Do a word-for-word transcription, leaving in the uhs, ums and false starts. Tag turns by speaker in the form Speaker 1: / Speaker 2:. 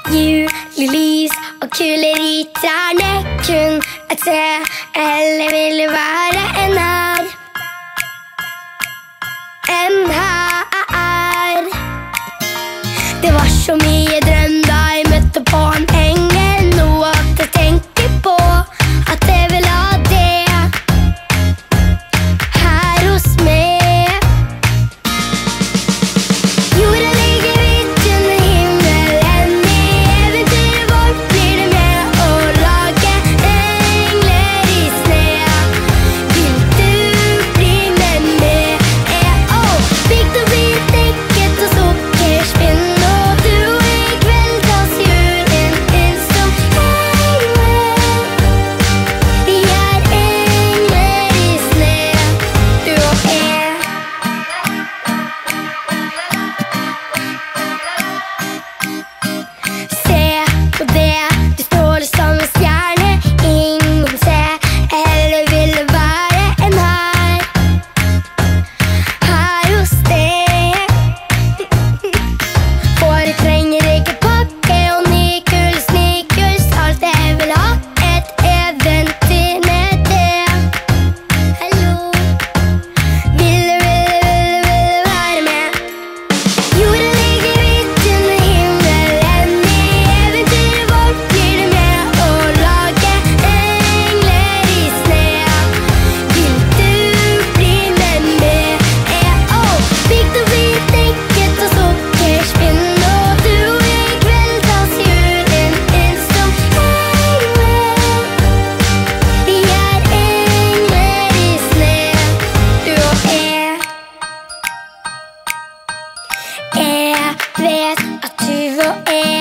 Speaker 1: Julelys og kuler i trærne. Kun et tre, eller vil det være en her? En her. Det var så mye drøm da jeg møtte på en engel. Noe at jeg tenker på, at jeg vil ha det her hos meg. Jorda ligger hvitt under himmelen. I eventyret vårt blir det med å lage engler i sne. Vil du bli med meg? Oh, bygd og hvit, dekket og sukkerspinn. Og du og i kveld tas julen inn som engler. Vi er engler i sne, du og jeg. Se på det, du stråler som en stjerne. Ingen ser, eller vil det være en her? Her hos deg. For jeg trenger ikke pakke og nye kule sneakers. Alt jeg vil ha, et eventyr med det. Hallo. Vil du, vil du, vil du, vil du være med? Jorda ligger hvitt under himmelen. I eventyret vårt blir det med å lage engler i sne. Vil du bli med meg? Oh, bygd og hvit, dekket og sukkerspinn. Og du og i kveld tas julen inn som engler. Vi er engler i sne, du og jeg. Jeg vet at du og jeg